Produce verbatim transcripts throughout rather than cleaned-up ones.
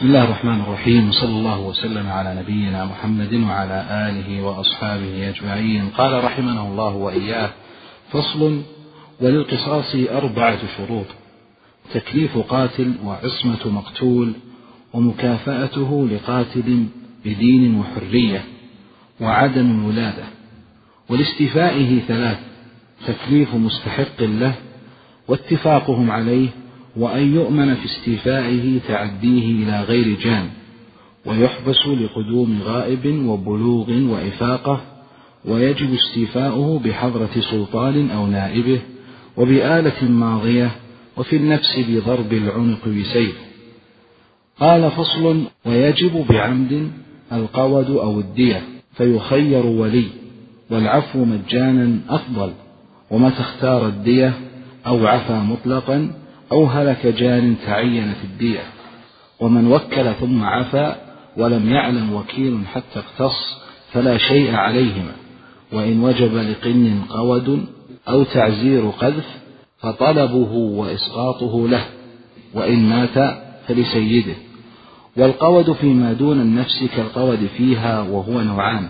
بسم الله الرحمن الرحيم، وصلى الله وسلم على نبينا محمد وعلى آله وأصحابه أجمعين. قال رحمه الله وإياه: فصل: وللقصاص أربعة شروط: تكليف قاتل، وعصمة مقتول، ومكافأته لقاتل بدين وحرية، وعدم الولادة. ولاستيفائه ثلاث: تكليف مستحق له، واتفاقهم عليه، وأن يؤمن في استيفائه تعديه إلى غير جان، ويحبس لقدوم غائب وبلوغ وإفاقة، ويجب استيفاؤه بحضرة سلطان أو نائبه، وبآلة ماضية، وفي النفس بضرب العنق بسيف. قال: فصل: ويجب بعمد القود أو الدية، فيخير ولي، والعفو مجانا أفضل، ومتى اختار الدية أو عفا مطلقا أو هلك جان تعينت الدية. ومن وكل ثم عفا ولم يعلم وكيل حتى اقتص فلا شيء عليهما، وإن وجب لقن قود أو تعزير قذف فطلبه وإسقاطه له، وإن مات فلسيده. والقود فيما دون النفس كالقود فيها، وهو نوعان: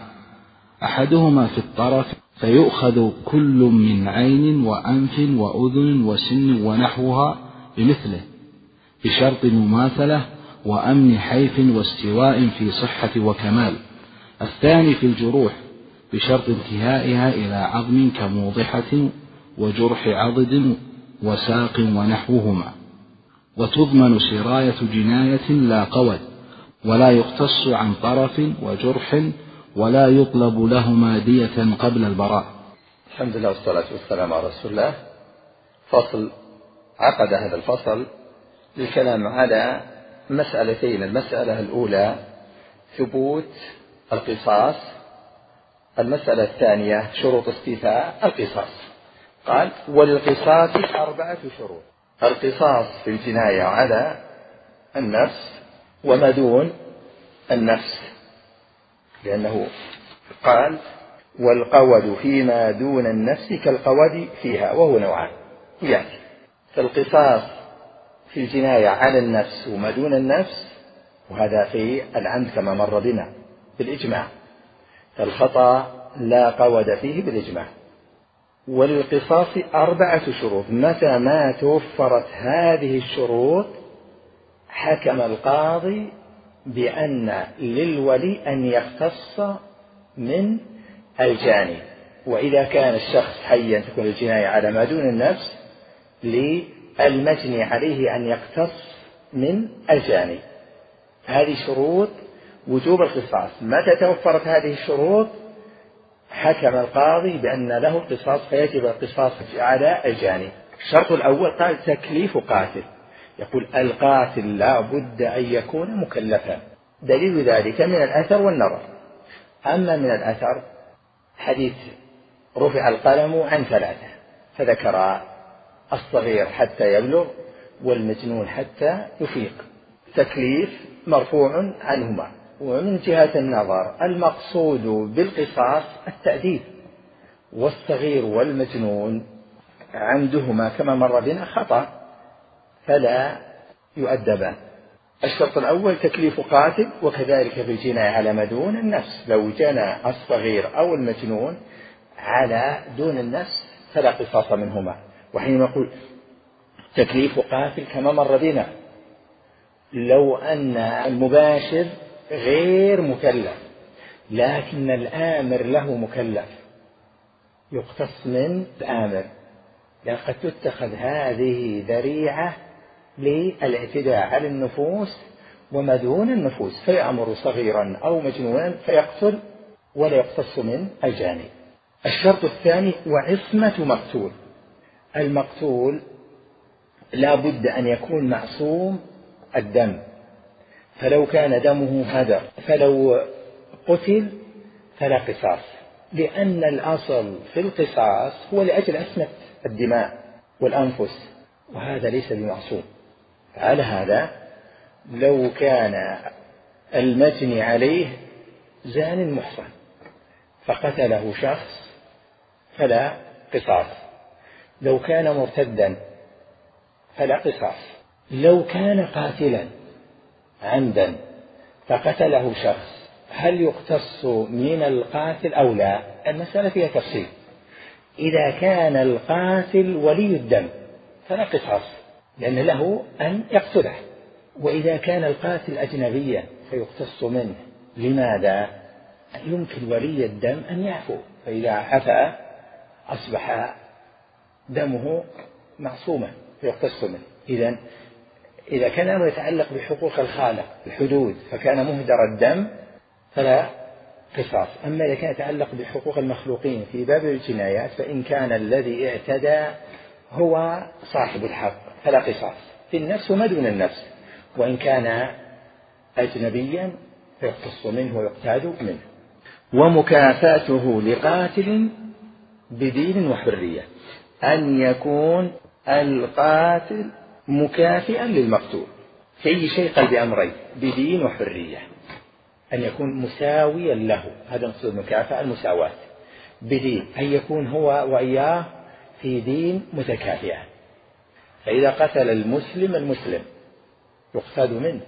أحدهما في الطرف، فيؤخذ كل من عين وأنف وأذن وسن ونحوها بمثله بشرط مماثلة وأمن حيف واستواء في صحة وكمال. الثاني في الجروح، بشرط انتهائها إلى عظم كموضحة وجرح عضد وساق ونحوهما. وتضمن سراية جناية لا قود، ولا يقتص عن طرف وجرح، ولا يطلب لهما دية قبل البراء. الحمد لله والصلاة والسلام على رسول الله. فصل: عقد هذا الفصل للكلام على مسألتين: المسألة الأولى ثبوت القصاص، المسألة الثانية شروط استيفاء القصاص. قال: وللقصاص أربعة شروط: القصاص في الجناية على النفس وما دون النفس، لأنه قال: والقود فيما دون النفس كالقود فيها، وهو نوعان. يعني فالقصاص في الجناية على النفس وما دون النفس، وهذا في العمد كما مر بنا بالإجماع، فالخطأ لا قود فيه بالإجماع. وللقصاص أربعة شروط: متى ما توفرت هذه الشروط حكم القاضي بأن للولي أن يقتص من الجاني، وإذا كان الشخص حيا تكون الجناية على ما دون النفس، للمجني عليه أن يقتص من الجاني. هذه شروط وجوب القصاص. متى توفرت هذه الشروط حكم القاضي بأن له القصاص، فيجب القصاص على الجاني. الشرط الأول قال: تكليف قاتل. يقول: القاتل لا بد أن يكون مكلفا. دليل ذلك من الأثر والنظر. أما من الأثر حديث رفع القلم عن ثلاثة، فذكر الصغير حتى يبلغ والمجنون حتى يفيق. تكليف مرفوع عنهما. ومن جهة النظر المقصود بالقصاص التأديب، والصغير والمجنون عمدهما كما مر بنا خطأ فلا يؤدبان. الشرط الأول تكليف قاتل، وكذلك في الجناية على ما دون النفس، لو جنى الصغير أو المجنون على دون النفس فلا قصاص منهما. وحين نقول تكليف قاتل كما مر بنا، لو أن المباشر غير مكلف لكن الآمر له مكلف يقتص من الآمر، لأن قد تتخذ هذه ذريعة للاعتداء على النفوس وما دون النفوس، فيأمر صغيرا أو مجنونا فيقتل ولا يقتص من الجاني. الشرط الثاني وعصمة مقتول. المقتول لا بد أن يكون معصوم الدم، فلو كان دمه هدر فلو قتل فلا قصاص، لأن الأصل في القصاص هو لأجل عصمة الدماء والأنفس، وهذا ليس بمعصوم. على هذا لو كان المجني عليه زان محصن فقتله شخص فلا قصاص، لو كان مرتدا فلا قصاص، لو كان قاتلا عمدا فقتله شخص هل يقتص من القاتل أو لا؟ المسألة فيها تفصيل. إذا كان القاتل ولي الدم فلا قصاص لأن له أن يقتله، وإذا كان القاتل أجنبيا فيقتص منه. لماذا؟ يمكن ولي الدم أن يعفو، فإذا عفا أصبح دمه معصوما فيقتص منه. إذن إذا كان الأمر يتعلق بحقوق الخالق الحدود فكان مهدر الدم فلا قصاص. أما إذا كان يتعلق بحقوق المخلوقين في باب الجنايات فإن كان الذي اعتدى هو صاحب الحق فلا قصاص في النفس وما دون النفس، وإن كان أجنبيا فيقتص منه ويقتاد منه. ومكافاته لقاتل بدين وحرية أن يكون القاتل مكافئا للمقتول في أي شيء قال بأمرين بدين وحرية، أن يكون مساويا له، هذا مقصود المكافأة المساواة بدين، أن يكون هو وإياه في دين متكافئة. فإذا قتل المسلم المسلم يقتاد منه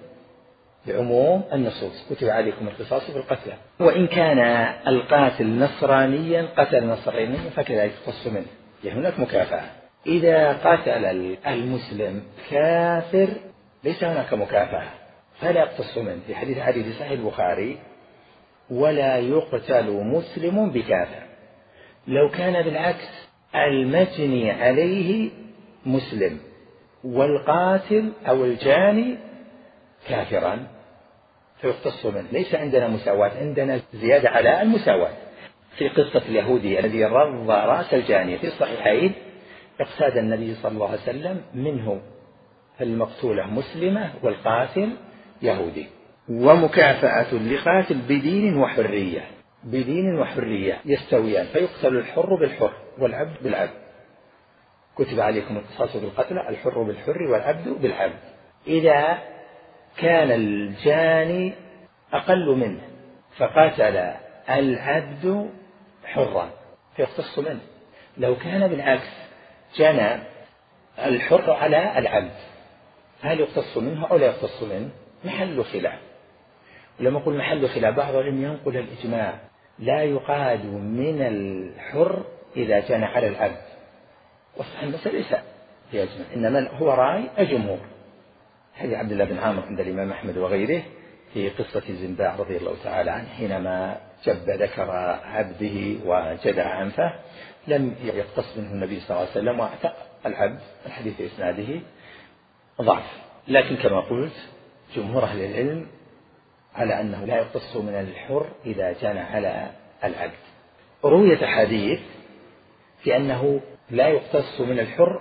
بعموم النصوص كتب عليكم القصاص في القتلى، وإن كان القاتل نصرانيا قتل نصرانيا فكذلك يقتص منه، يعني هناك مكافأة. إذا قتل المسلم كافر ليس هناك مكافأة فلا يقتص منه، في حديث علي في صحيح البخاري ولا يقتل مسلم بكافر. لو كان بالعكس المجني عليه مسلم والقاتل أو الجاني كافرا فيقتص منه. ليس عندنا مساواة، عندنا زيادة على المساواة. في قصة اليهودي الذي رض رأس الجاني في الصحيحين اقتاد النبي صلى الله عليه وسلم منه المقتولة مسلمة والقاتل يهودي. ومكافأة لقاتل بدين وحرية، بدين وحرية يستويان فيقتل الحر بالحر والعبد بالعبد، كتب عليكم القصاص بالقتلى الحر بالحر والعبد بالعبد. إذا كان الجاني أقل منه فقتل العبد حرا فيقتص منه. لو كان بالعكس جنى الحر على العبد هل يقتص منه أو لا يقتص منه؟ محل خلاف. ولما أقول محل خلاف بعض العلم ينقل الإجماع لا يقاد من الحر إذا جنى على العبد، وصح المسألة ليس هي أجمع، إنما هو رأي الجمهور. حديث عبد الله بن عامر عند الإمام أحمد وغيره في قصة الزنباع رضي الله تعالى عنه حينما جب ذكر عبده وجدع أنفه لم يقتص منه النبي صلى الله عليه وسلم واعتق العبد. الحديث إسناده ضعف، لكن كما قلت جمهور أهل العلم على أنه لا يقتص من الحر إذا جنى على العبد. روية حديث في أنه لا يقتص من الحر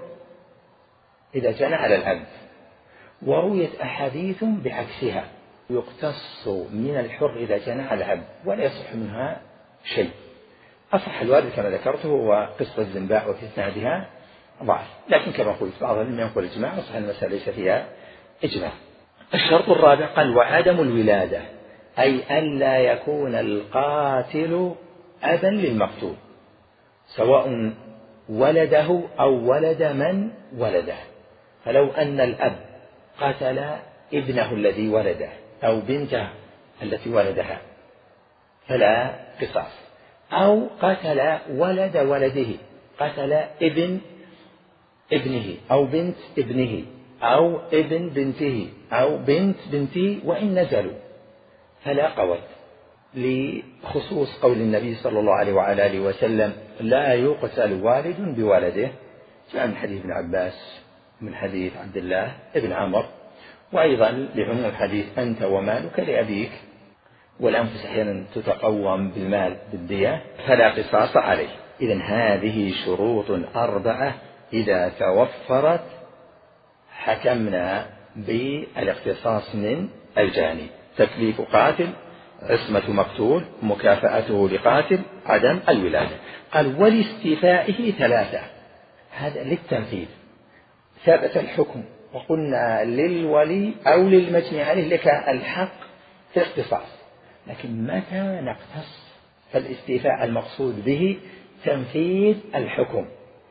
إذا جنى على العبد، وروية أحاديث بعكسها يقتص من الحر إذا جنى على العبد ولا يصح منها شيء. أصح الوارد كما ذكرته هو قصة الزنباع وفي إسنادها ضعف، لكن كما قلت بعض العلم ينقل الإجماع وصح المسألة ليس فيها إجماع. الشرط الرابع قال وعدم الولادة، أي ألا يكون القاتل أبا للمقتول سواء ولده أو ولد من ولده. فلو أن الأب قتل ابنه الذي ولده أو بنته التي ولدها فلا قصاص، أو قتل ولد ولده، قتل ابن ابنه أو بنت ابنه أو ابن بنته أو بنت بنته وإن نزلوا فلا قوت، لخصوص قول النبي صلى الله عليه وعلى آله وسلم لا يقتل والد بولده، جاء من حديث ابن عباس من حديث عبد الله ابن عمر، وأيضا لعموم الحديث أنت ومالك لأبيك، والأنفس أحيانا تتقوم بالمال بالدية فلا قصاص عليه. إذن هذه شروط أربعة إذا توفرت حكمنا بالاقتصاص من الجاني: تكليف قاتل، عصمة مقتول، مكافأته لقاتل، عدم الولادة. قال ولاستيفائه ثلاثة، هذا للتنفيذ. ثبت الحكم وقلنا للولي أو للمجني عليه لك الحق في الاقتصاص، لكن متى نقتص؟ فالاستيفاء المقصود به تنفيذ الحكم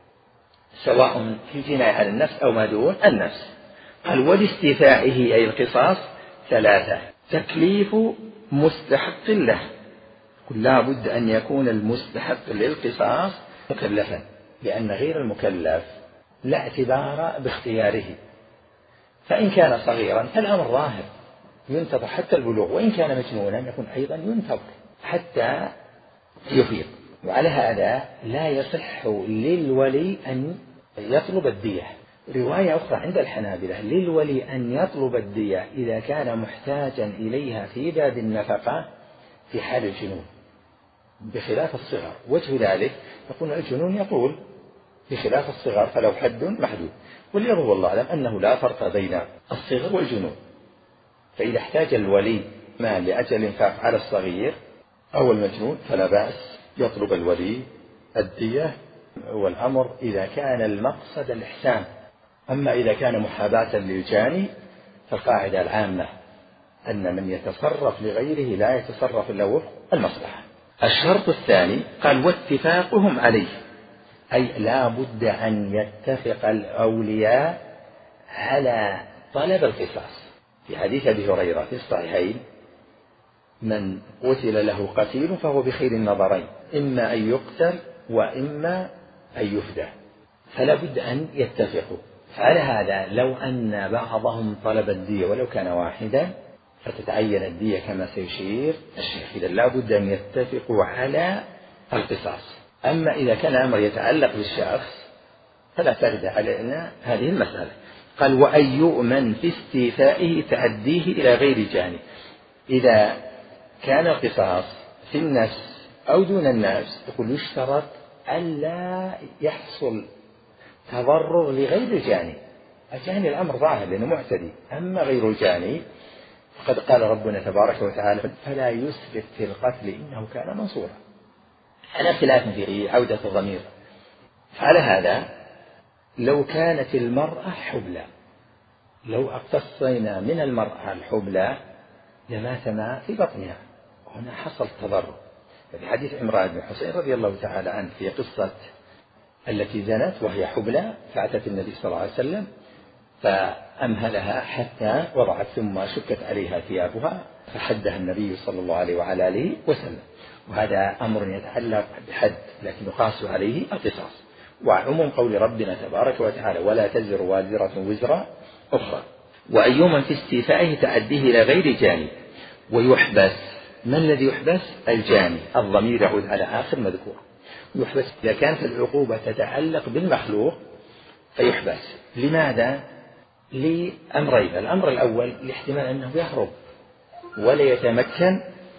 سواء في الجناية على النفس أو ما دون النفس. قال ولاستيفائه أي القصاص ثلاثة: تكليف مستحق له، لا بد أن يكون المستحق للقصاص مكلفا، لأن غير المكلف لا اعتبار باختياره، فإن كان صغيرا فالأمر ظاهر ينتظر حتى البلوغ، وإن كان مجنونا يكون أيضا ينتظر حتى يفيق. وعلى هذا لا يصح للولي أن يطلب الدية. رواية أخرى عند الحنابلة: للولي أن يطلب الدية إذا كان محتاجا إليها في باب النفقة في حال الجنون، بخلاف الصغر. وجه ذلك يكون الجنون يطول بخلاف الصغر، فلو حد محدود. واليظهر والله أعلم أنه لا فرق بين الصغر والجنون، فإذا احتاج الولي مال لأجل الإنفاق على الصغير أو المجنون فلا بأس يطلب الولي الدية، والأمر إذا كان المقصد الإحسان. أما إذا كان محاباة للجاني فالقاعدة العامة أن من يتصرف لغيره لا يتصرف إلا وفق المصلحة. الشرط الثاني قال: واتفاقهم عليه، أي لا بد أن يتفق الأولياء على طلب القصاص. في حديث أبي هريرة في الصحيحين: من قتل له قتيل فهو بخير النظرين، إما أن يقتل وإما أن يفدى، فلا بد أن يتفقوا. فعلى هذا لو أن بعضهم طلب الدية ولو كان واحدا فتتعين الدية كما سيشير الشيخ. إذا لا بد أن يتفقوا على القصاص. أما إذا كان الأمر يتعلق بالشخص فلا ترد علينا هذه المسألة. قال: وأن يؤمن في استيفائه تعديه إلى غير جاني. إذا كان القصاص في النفس أو دون النفس يقول يشترط ألا يحصل تضرر لغير الجاني. الجاني الأمر ظاهر لأنه معتدي، أما غير الجاني فقد قال ربنا تبارك وتعالى: فلا يسرف في القتل إنه كان منصورا، على خلاف في عودة الضمير. فعلى هذا لو كانت المرأة حبلى، لو اقتصينا من المرأة الحبلى لمات ما في بطنها، وهنا حصل تضرر. في حديث عمران بن حسين رضي الله تعالى عنه في قصة التي زنت وهي حبلى فأتت النبي صلى الله عليه وسلم فأمهلها حتى وضعت، ثم شكت عليها ثيابها فحدها النبي صلى الله عليه وعلى آله وسلم. وهذا أمر يتعلق بحد لكن يقاس عليه القصاص. وعموم قول ربنا تبارك وتعالى: ولا تزر وازرة وزر أخرى. وأيوما في استيفائه تعديه إلى غير جاني ويحبس. من الذي يحبس؟ الجاني. الضمير يعود على آخر مذكور. يحبس إذا كانت العقوبة تتعلق بالمخلوق فيحبس. لماذا؟ لأمرين: الأمر الأول لاحتمال أنه يهرب ولا يتمكن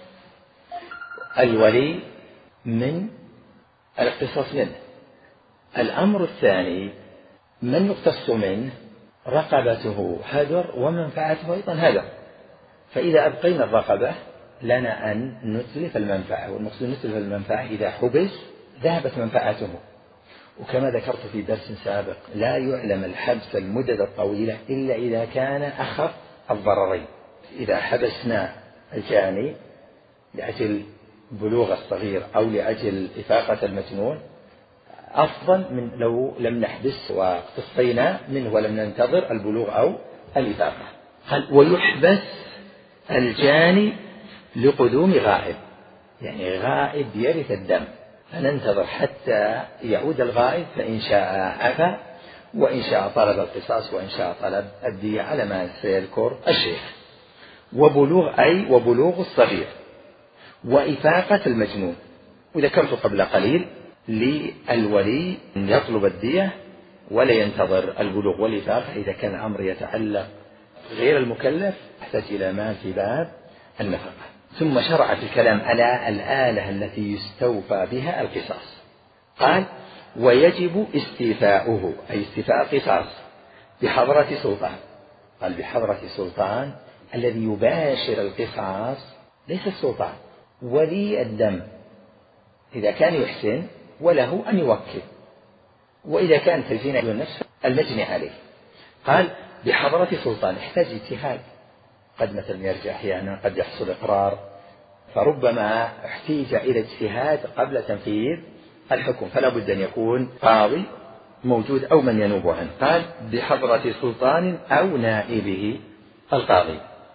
الولي من الاقتصاص منه. الأمر الثاني: من يقتص منه رقبته هدر ومنفعته أيضا هدر، فإذا أبقينا الرقبة لنا أن نتلف المنفعة، والمقصود نتلف المنفعة إذا حبس ذهبت منفعته. وكما ذكرت في درس سابق لا يعلم الحبس المدة الطويلة إلا إذا كان أخف الضررين. إذا حبسنا الجاني لأجل بلوغ الصغير أو لأجل إفاقة المجنون أفضل من لو لم نحبس واقتصينا منه ولم ننتظر البلوغ أو الإفاقة. ويحبس الجاني لقدوم غائب، يعني غائب يرث الدم، فننتظر حتى يعود الغائب، فإن شاء عفا وإن شاء طلب القصاص وإن شاء طلب الدية على ما سيذكر الشيخ. وبلوغ أي وبلوغ الصغير وإفاقة المجنون. وذكرت قبل قليل للولي أن يطلب الدية ولا ينتظر البلوغ والإفاقة إذا كان الأمر يتعلق غير المكلف يحتاج إلى مال في باب النفقة. ثم شرع في الكلام على الآلة التي يستوفى بها القصاص. قال: ويجب استيفاؤه أي استيفاء القصاص بحضرة سلطان. قال بحضرة سلطان الذي يباشر القصاص ليس السلطان، ولي الدم إذا كان يحسن وله أن يوكل، وإذا كان في الجناية النفس المجني عليه. قال بحضرة سلطان، يحتاج اجتهاد، قد مثلا يرجع أحيانا قد يحصل إقرار، فربما احتيج إلى اجتهاد قبل تنفيذ الحكم، فلا بد أن يكون قاضي موجود أو من ينوب عنه. قال بحضرة سلطان أو نائبه القاضي.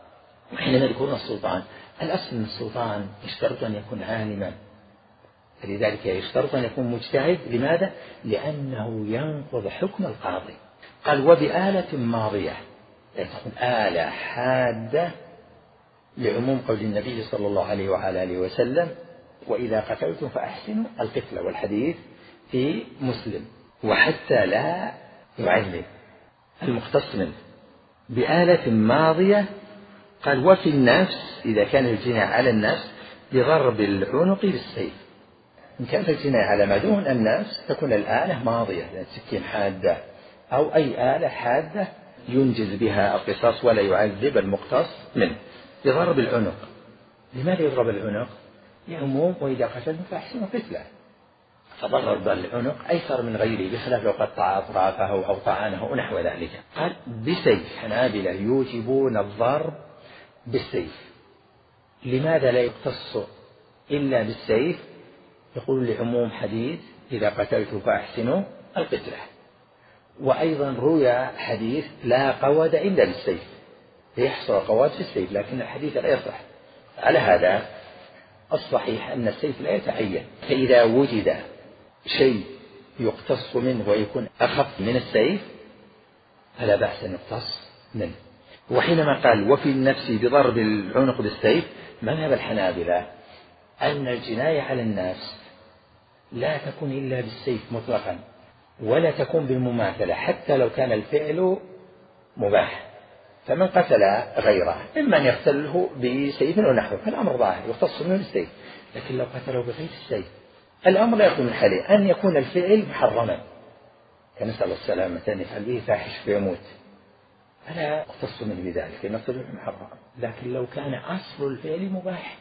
وحينما يذكرون السلطان الأصل من السلطان يشترط أن يكون عالما، لذلك يشترط أن يكون مجتهد. لماذا؟ لأنه ينقض حكم القاضي. قال وبآلة ماضية، يعني تكون آلة حادة، لعموم قول النبي صلى الله عليه وعلى آله وسلم وإذا قتلتم فأحسنوا القتل، والحديث في مسلم. وحتى لا يعذب المختص منه. بآلة ماضية قال وفي النفس إذا كان الجناية على النفس بضرب العنق بالسيف. إن كانت الجناية على ما دون النفس تكون الآلة ماضية، يعني سكين حادة أو أي آلة حادة ينجز بها القصاص ولا يعذب المقتص منه بضرب العنق. لماذا يضرب العنق؟ لعموم وإذا قتلتم فأحسنوا قتله، فضرب العنق أيسر من غيره، بخلاف لو قطع أطرافه أو طعنه ونحو ذلك. قال بسيف. حنابلة يوجبون الضرب بالسيف. لماذا لا يقتص إلا بالسيف؟ يقول لعموم حديث إذا قتلتم فأحسنوا القتلة. وأيضا روي حديث لا قود إلا بالسيف، يحصل القواد في السيف، لكن الحديث لا يصح. على هذا الصحيح أن السيف لا يتعين، فإذا وجد شيء يقتص منه ويكون أخف من السيف فلا بأس أن يقتص منه. وحينما قال وفي النفس بضرب العنق بالسيف، مذهب الحنابلة أن الجناية على النفس لا تكون إلا بالسيف مطلقا، ولا تكون بالمماثلة حتى لو كان الفعل مباح. فمن قتل غيره إما أن يقتله بسيف أو نحوه فالأمر ظاهر يختص منه بالسيف، لكن لو قتله بغير السيف الأمر لا يكون من حاله أن يكون الفعل محرما، كنسأل السلامة أن يفعل به فاحش فيموت فلا يختص منه بذلك لنقتله محرما. لكن لو كان أصل الفعل مباح،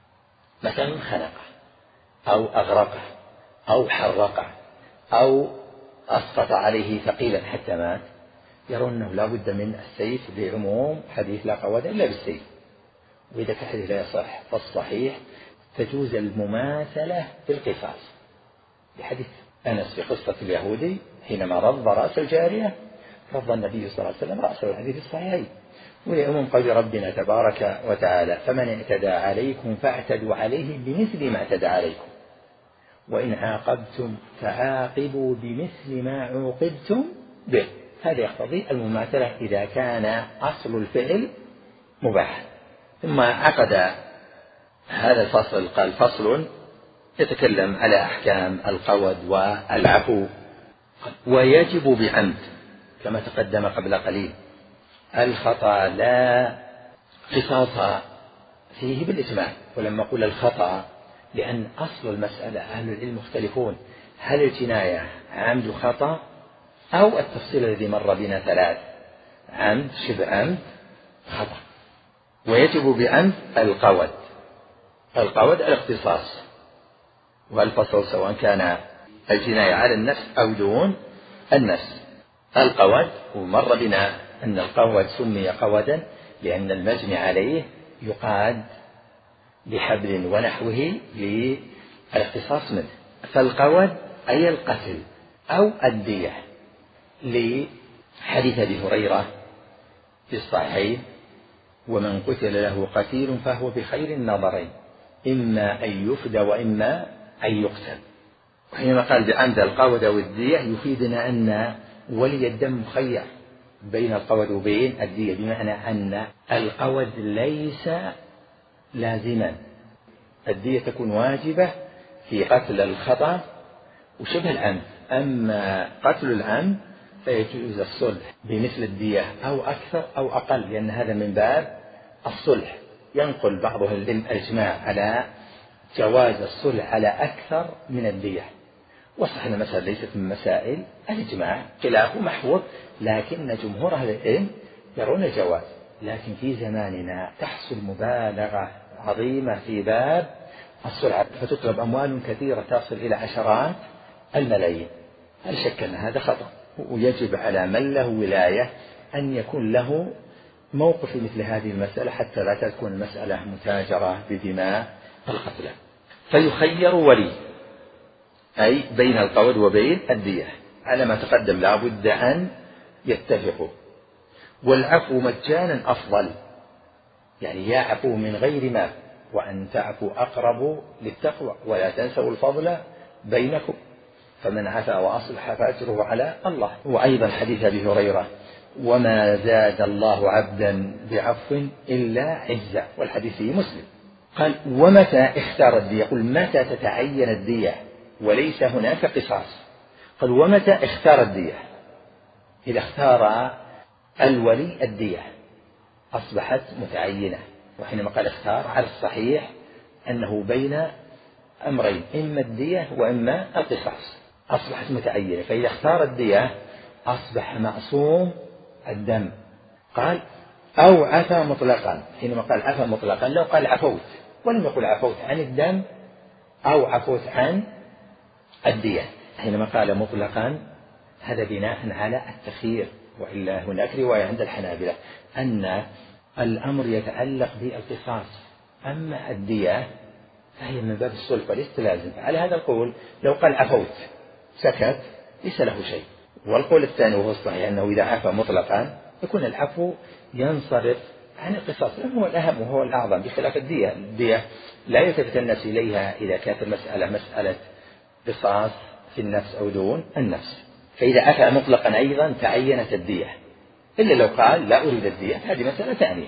مثلا خنقه أو أغرقه أو حرقه أو أسقط عليه ثقيلا حتى مات، يرون أنه لا بد من السيف لعموم حديث لا قواد إلا بالسيف. وإذا كان الحديث لا يصح فالصحيح تجوز المماثلة بالقصاص، بحديث أنس في قصة اليهودي حينما رض رأس الجارية رض النبي صلى الله عليه وسلم رأسه، الحديث الصحيحين. ولعموم قول ربنا تبارك وتعالى فمن اعتدى عليكم فاعتدوا عليه بمثل ما اعتدى عليكم وإن عاقبتم فعاقبوا بمثل ما عوقبتم به. هذا يقتضي المماثلة إذا كان أصل الفعل مباح. ثم عقد هذا الفصل قال فصل يتكلم على أحكام القود والعفو. ويجب بعمد كما تقدم قبل قليل. الخطأ لا قصاص فيه بالإجماع، ولما قل الخطأ لأن أصل المسألة أهل العلم مختلفون، هل الجناية عمد خطأ أو التفصيل الذي مر بنا ثلاث، عمد شبه عمد خطأ. ويجب بعمد القود. القود الاختصاص، والفصل سواء كان الجناية على النفس أو دون النفس. القود ومر بنا أن القود سمي قودا لأن المجني عليه يقاد بحبل ونحوه للاختصاص منه. فالقود أي القتل أو الدية، لحديث أبي هريرة في الصحيحين ومن قتل له قتيل فهو بخير النظرين إما أن يفدى وإما أن يقتل. وحينما قال بعمد القود والدية يفيدنا أن ولي الدم مخير بين القود وبين الدية، بمعنى أن القود ليس لازما، الدية تكون واجبة في قتل الخطأ وشبه العمد. أما قتل العمد فيجوز الصلح بمثل الدية أو أكثر أو أقل، لأن هذا من باب الصلح. ينقل بعضهم الإجماع على جواز الصلح على أكثر من الدية، وصح أن المسألة ليست من مسائل الإجماع، خلافه محفوظ، لكن جمهور أهل العلم يرون الجواز. لكن في زماننا تحصل مبالغة عظيمة في باب الصلح، فتطلب أموال كثيرة تصل إلى عشرات الملايين. هل شك أن هذا خطأ؟ ويجب على من له ولاية أن يكون له موقف في مثل هذه المسألة حتى لا تكون المسألة متاجرة بدماء القتلى. فيخير ولي أي بين القود وبين الدية، على ما تقدم لا بد أن يتفقوا. والعفو مجانا أفضل، يعني يعفو من غير مال، وأن تعفو أقرب للتقوى، ولا تنسوا الفضل بينكم، فمن عفا وأصلح فأجره على الله. وأيضا حديث أبي هريرة: وما زاد الله عبدا بعفو إلا عزا، والحديث في مسلم. قال: ومتى اختار الدية؟ يقول: متى تتعين الدية وليس هناك قصاص؟ قال: ومتى اختار الدية؟ إذا اختار الولي الدية أصبحت متعينة. وحينما قال اختار، على الصحيح أنه بين أمرين، إما الدية وإما القصاص، أصبحت متعينة. فإذا اختار الدية أصبح معصوم الدم. قال: أو عفا مطلقا. حينما قال عفا مطلقا، لو قال عفوت ولم يقل عفوت عن الدم أو عفوت عن الدية، حينما قال مطلقا هذا بناء على التخيير. وإلا هناك رواية عند الحنابلة أن الأمر يتعلق بالقصاص، أما الدية فهي من باب الصلح وليست لازم. على هذا القول لو قال عفوت سكت ليس له شيء. والقول الثاني وهو الصحيح أنه إذا عفا مطلقا يكون العفو ينصرف عن القصاص، لأنه هو الأهم وهو الأعظم، بخلاف الدية. الدية لا يلتفت الناس إليها إذا كانت المسألة مسألة قصاص في النفس أو دون النفس. فإذا عفا مطلقا أيضا تعينت الدية، إلا لو قال لا أريد الدية، هذه مسألة ثانية.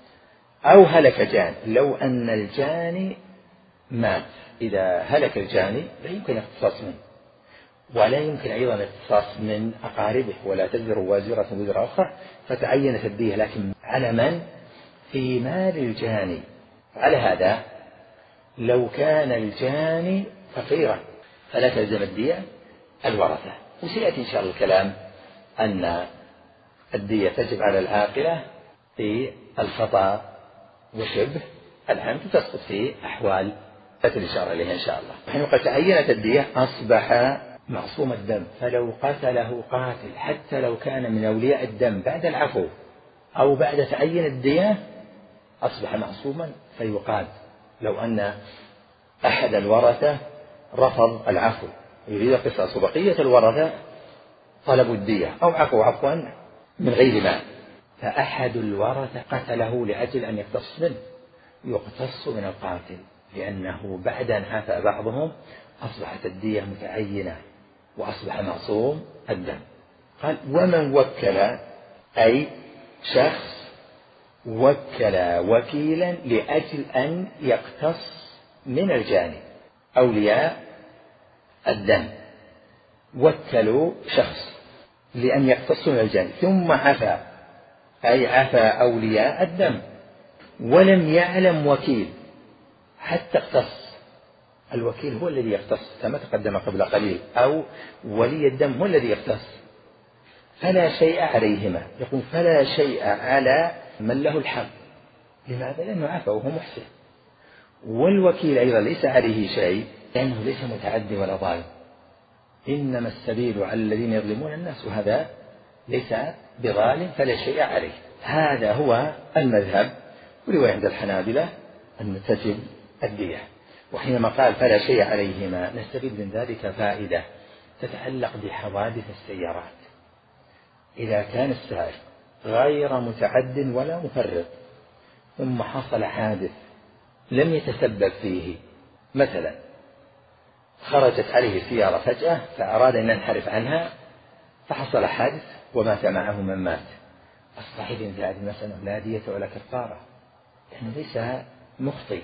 أو هلك جان، لو أن الجاني مات، إذا هلك الجاني لا يمكن الاقتصاص منه، ولا يمكن أيضا الاقتصاص من أقاربه، ولا تزر وازرة وزر أخرى، فتعينت الدية. لكن على من؟ في مال الجاني. على هذا لو كان الجاني فقيرا فلا تلزم الدية الورثة. وسيأتي إن شاء الله الكلام أن الدية تجب على العاقلة في الخطأ وشبه العمد، تسقط في أحوال تأتي الإشارة إليها إن شاء الله. حين قد تعينت الدية أصبح معصوم الدم، فلو قتله قاتل حتى لو كان من أولياء الدم بعد العفو أو بعد تعين الدية أصبح معصوما فيقاد. لو أن أحد الورثة رفض العفو يريد القصاص، وبقية الورثة طلبوا الدية أو عفوا عفوا من غير مال، فأحد الورثة قتله لأجل أن يقتص منه، يقتص من القاتل، لأنه بعد أن عفا بعضهم أصبحت الدية متعينة وأصبح معصوم الدم. قال: ومن وكل، أي شخص وكل وكيلا لأجل أن يقتص من الجاني. أولياء الدم وكلوا شخص لأن يقتص من الجاني ثم عفا، أي عفا أولياء الدم، ولم يعلم وكيل حتى اقتص. الوكيل هو الذي يقتص كما تقدم قبل قليل، أو ولي الدم هو الذي يقتص، فلا شيء عليهما. يقول فلا شيء على من له الحق. لماذا؟ لأنه عفا وهو محسن. والوكيل أيضا ليس عليه شيء لأنه ليس متعدي ولا ظالم، إنما السبيل على الذين يظلمون الناس، وهذا ليس بظالم فلا شيء عليه. هذا هو المذهب. ورواية عند الحنابلة أن تجب الدية. وحينما قال فلا شيء عليهما نستفيد من ذلك فائدة تتعلق بحوادث السيارات. إذا كان السائق غير متعد ولا مفرط ثم حصل حادث لم يتسبب فيه، مثلا خرجت عليه سيارة فجأة فأراد أن ينحرف عنها فحصل حادث ومات معه من مات، الصحيح في هذه المسألة لا دية ولا كفارة، لأنه ليس مخطئ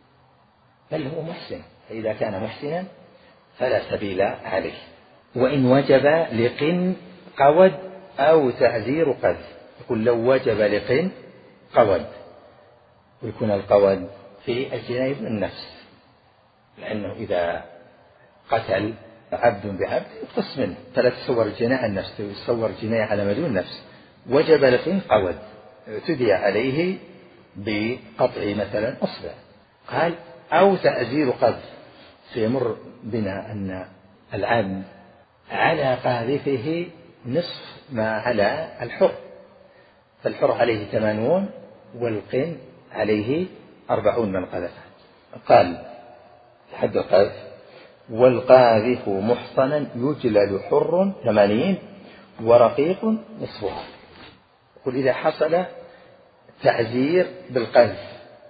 بل هو محسن، فإذا كان محسنا فلا سبيل عليه. وإن وجب لقن قود أو تعزير قذف، يقول لو وجب لقن قود، ويكون القود في الجناية بالنفس، لأنه إذا قتل عبد بعبد يقتص منه، فلا تصور الجناية النفس، تصور الجناية على مدون نفس. وجب لقن قود اعتدي عليه بقطع مثلا أصبع. قال أو تعزير قذف، سيمر بنا أن العبد على قاذفه نصف ما على الحر، فالحر عليه ثمانون والقن عليه أربعون من قذفه. قال حد القذف والقاذف محصنا يجلد حر ثمانين ورقيق نصفها. قل إذا حصل تعزير بالقذف،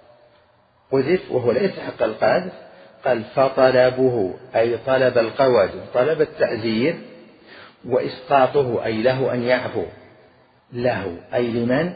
قذف وهو لا يستحق القذف، قال فطلبه أي طلب القود طلب التعزير، وإسقاطه أي له أن يعفو، له أي لمن؟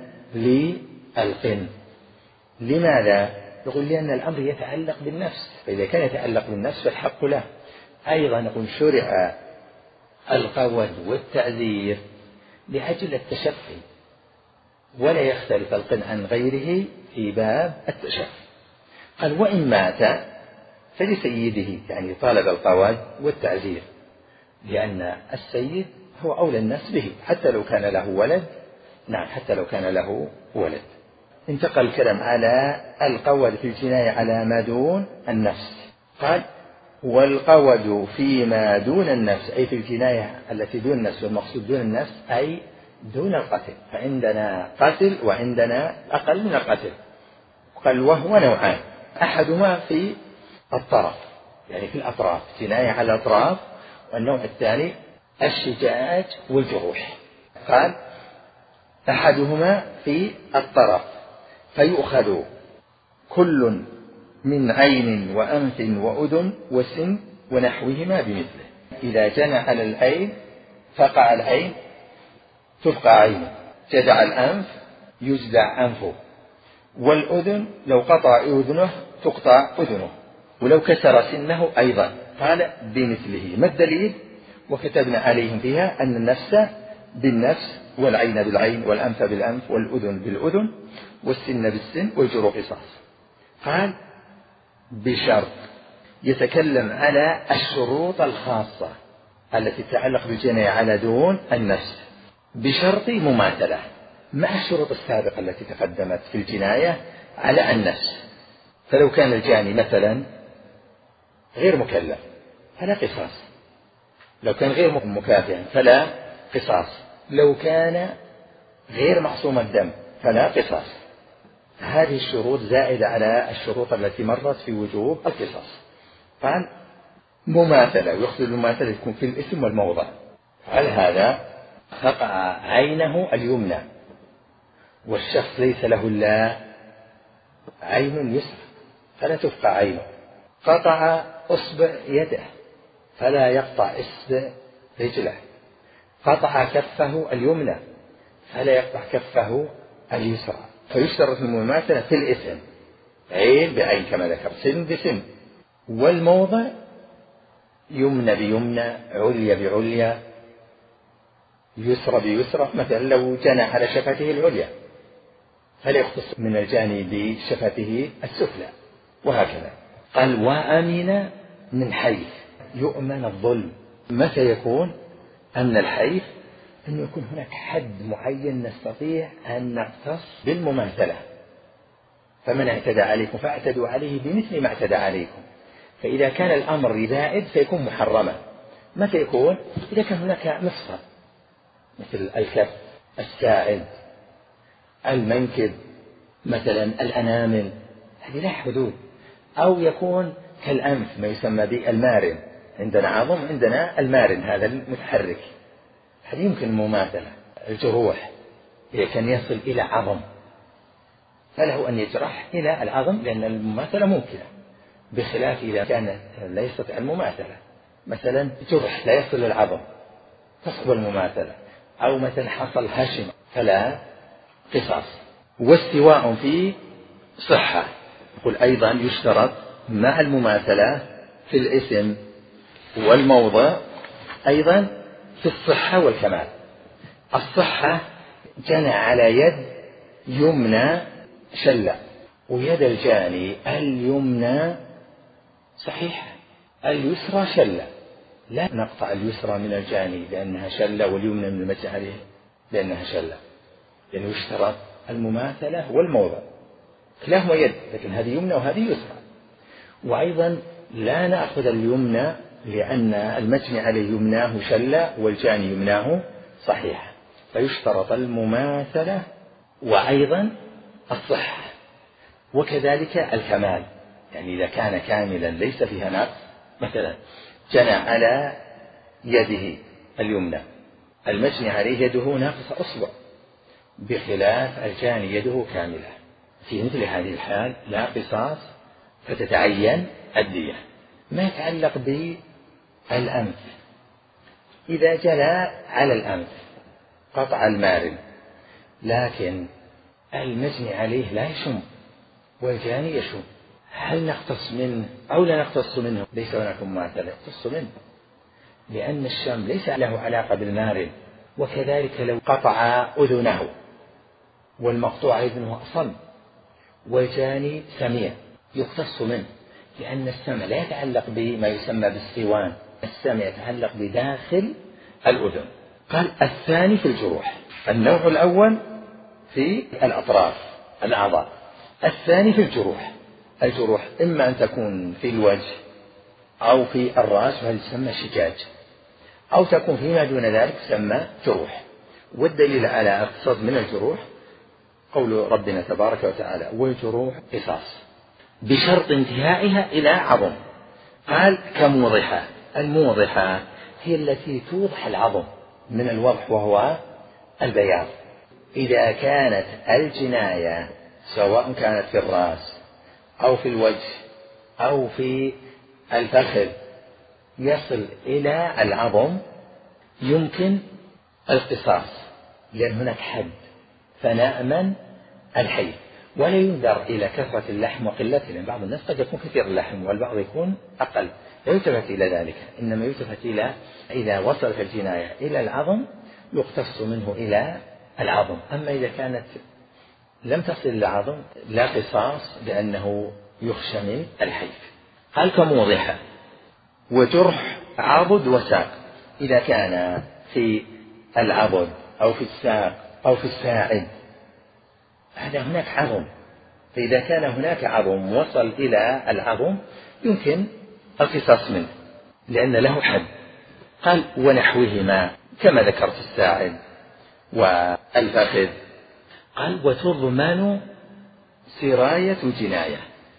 للقن. لماذا؟ يقول لأن الأمر يتعلق بالنفس، فإذا كان يتعلق بالنفس فالحق له. أيضا نقول شرع القود والتعزير لأجل التشفي، ولا يختلف القن عن غيره في باب التشفي. قال وإن مات فلسيده، يعني طالب القود والتعزير، لأن السيد هو أولى الناس به حتى لو كان له ولد. نعم حتى لو كان له ولد. انتقل الكلام على القود في الجناية على ما دون النفس. قال والقود فيما دون النفس أي في الجناية التي دون النفس، والمقصود دون النفس أي دون القتل، فعندنا قتل وعندنا أقل من القتل. قال وهو نوعان، أحدهما في الطرف يعني في الأطراف، جناية على الأطراف، والنوع الثاني الشجاج والجروح. قال أحدهما في الطرف فيؤخذ كل من عين وأنف وأذن وسن ونحوهما بمثله. إذا جنى على العين فقع العين تفقع عينه، جدع الأنف يجدع أنفه، والأذن لو قطع أذنه تقطع أذنه، ولو كسر سنه أيضا. قال بمثله. ما الدليل؟ وكتبنا عليهم فيها أن النفس بالنفس والعين بالعين والأنف بالأنف والأذن بالأذن والسن بالسن والجروح قصاص. قال بشرط، يتكلم على الشروط الخاصة التي تتعلق بالجناية على دون النفس بشرط مماثلة مع الشروط السابقة التي تقدمت في الجناية على النفس. فلو كان الجاني مثلا غير مكلف فلا قصاص، لو كان غير مكافئا فلا قصاص، لو كان غير معصوم الدم فلا قصاص. هذه الشروط زائدة على الشروط التي مرت في وجوب القصاص. قال مماثلة، ويقصد المماثلة يكون في الاسم والموضع. على هذا فقع عينه اليمنى والشخص ليس له إلا عين يسرى فلا تفقع عينه، قطع أصبع يده فلا يقطع إصبع رجله، قطع كفه اليمنى فلا يقطع كفه اليسرى. فيشترط المماثلة في الاسم، عين بعين كما ذكر، سن بسن، والموضع يمنى بيمنى، عليا بعليا، يسرى بيسرى. مثلا لو جنى على شفته العليا فلا يختص من الجاني بشفته السفلى، وهكذا. قال وأمن من حيث يؤمن الظلم. متى يكون؟ أن الحيث أن يكون هناك حد معين نستطيع أن نقتص بالمماثلة، فمن اعتدى عليكم فاعتدوا عليه بمثل ما اعتدى عليكم. فإذا كان الأمر زائد فيكون محرما. متى يكون؟ إذا كان هناك مفصل مثل الكف، الساعد، المنكب، مثلا الأنامل، هذه لا حدود. أو يكون كالأنف ما يسمى بالمارن، عندنا عظم عندنا المارن هذا المتحرك، هذه يمكن المماثلة. الجروح إذا كان يصل إلى عظم فله أن يجرح إلى العظم لأن المماثلة ممكنة، بخلاف إذا كان لا يستطيع المماثلة، مثلا جرح لا يصل للعظم تصعب المماثلة، أو مثلا حصل هشم فلا قصاص. واستواء في صحة، يقول أيضا يشترط مع المماثلة في الاسم والموضع أيضا في الصحة والكمال. الصحة جنى على يد يمنى شلة، ويد الجاني اليمنى صحيحة، اليسرى شلة، لا نقطع اليسرى من الجاني لأنها شلة واليمنى من المجني عليه لأنها شلة، لأنه يعني يشترط المماثلة والموضع. كلاهما يد لكن هذه يمنى وهذه يسرى. وأيضا لا نأخذ اليمنى لأن المجني عليه يمناه شلة والجاني يمناه صحيحة، فيشترط المماثلة وأيضا الصحة، وكذلك الكمال. يعني إذا كان كاملا ليس فيها نقص، مثلا جنى على يده اليمنى، المجني عليه يده ناقص أصبع، بخلاف الجاني يده كاملة. في مثل هذه الحال لا قصاص فتتعين الدية. ما يتعلق بالأنف، إذا جنى على الأنف قطع المارن لكن المجني عليه لا يشم والجاني يشم، هل نقتص منه أو لا نقتص منه؟ ليس هناك مماثلة، نقتص منه، لأن الشم ليس له علاقة بالمارن. وكذلك لو قطع أذنه والمقطوع أذنه أصم والجاني سميع يقتص منه، لأن السمع لا يتعلق بما يسمى بالسوان، السمع يتعلق بداخل الأذن. قال الثاني في الجروح، النوع الأول في الأطراف الأعضاء، الثاني في الجروح. الجروح إما أن تكون في الوجه أو في الرأس وهذا يسمى شجاج، أو تكون فيما دون ذلك تسمى جروح. والدليل على اقتصاد من الجروح قول ربنا تبارك وتعالى والجروح قصاص بشرط انتهائها إلى عظم. قال كموضحة، الموضحة هي التي توضح العظم من الوضح وهو البياض. إذا كانت الجناية سواء كانت في الرأس أو في الوجه أو في الفخذ يصل إلى العظم يمكن القصاص، لأن هناك حد فنأمن الحي، ولا ينظر إلى كثرة اللحم وقلته، لأن بعض الناس قد يكون كثير اللحم والبعض يكون أقل، لا يلتفت إلى ذلك، إنما يلتفت إلى إذا وصلت الجناية إلى العظم يقتص منه إلى العظم. أما إذا كانت لم تصل إلى العظم لا قصاص لأنه يخشى من الحيف. قال كموضحة وجرح عضد وساق، إذا كان في العضد أو في الساق أو في الساعد هذا هناك عظم، فإذا كان هناك عظم وصل إلى العظم يمكن القصاص منه لأن له حد. قال ونحوهما كما ذكرت الساعد والفخذ. قال وتضمن سراية جناية،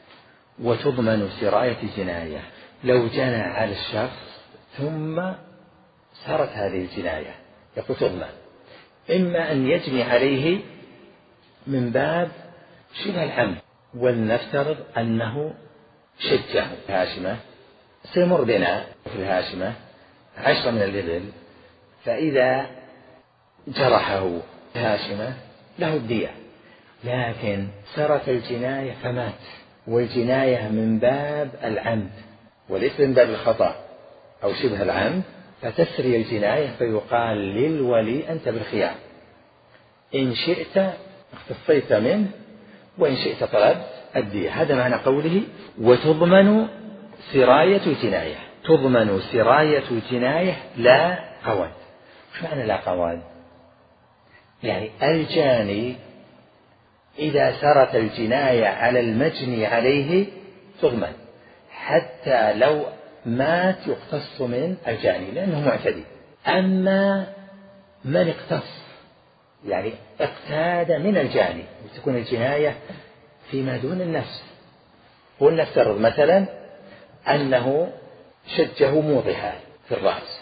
وتضمن سراية جناية لو جنى على الشخص ثم سرت هذه الجناية يقول تضمن، إما أن يجني عليه من باب شبه العمد، ولنفترض أنه شجه الهاشمة سيمر بنا في الهاشمة عشرة من الإبل، فإذا جرحه الهاشمة له الدية، لكن سرت الجناية فمات، والجناية من باب العمد وليس من باب الخطأ أو شبه العمد، فتسري الجناية فيقال للولي أنت بالخيار، إن شئت اختصيت منه وإن شئت طلبت الدية. هذا معنى قوله وتضمن سراية جناية، تضمن سراية جناية لا قواد. وش معنى لا قواد؟ يعني الجاني إذا سرت الجناية على المجني عليه تضمن، حتى لو مات يقتص من الجاني لأنه معتدي. أما من اقتص يعني اقتاد من الجاني وتكون الجناية فيما دون النفس، ولنفترض مثلا أنه شجه موضحا في الرأس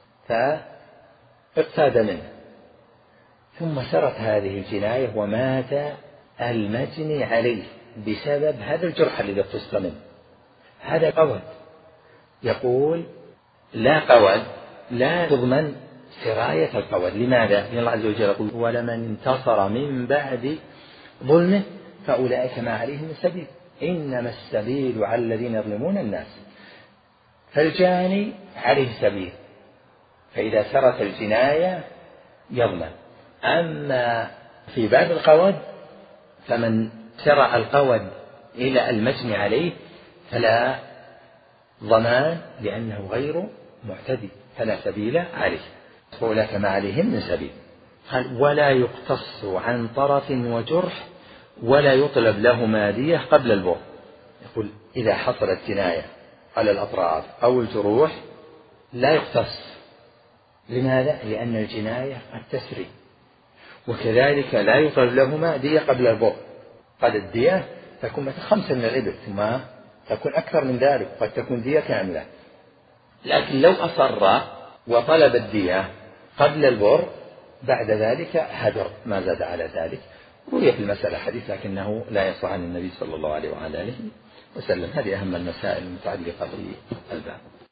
فاقتاد منه ثم سرت هذه الجناية ومات المجني عليه بسبب هذا الجرح الذي اقتص منه، هذا قود. يقول لا قود، لا تضمن سراية القود. لماذا؟ لأن الله عز وجل يقول ولمن انتصر من بعد ظلمه فأولئك ما عليهم من سبيل إنما السبيل على الذين يظلمون الناس. فالجاني عليه سبيل، فإذا سرت الجناية يضمن. أما في باب القود فمن سرى القود إلى المجني عليه فلا ضمان لأنه غير معتدي فلا سبيل عليه، فأولئك ما عليهم من سبيل. قال ولا يقتص عن طرف وجرح ولا يطلب لهما دية قبل البر. يقول إذا حصلت جناية على الأطراف أو الجروح لا يقتص. لماذا؟ لأن الجناية قد تسري، وكذلك لا يطلب لهما دية قبل البر. قد الدية تكون مثل خمسة من الإبل ثم تكون أكثر من ذلك، قد تكون دية كاملة. لكن لو أصر وطلب الدية قبل البر بعد ذلك هدر ما زاد على ذلك. روي في المسألة حديث لكنه لا يصح عن النبي صلى الله عليه وعلى آله وسلم. هذه أهم المسائل المتعلقة بالباب.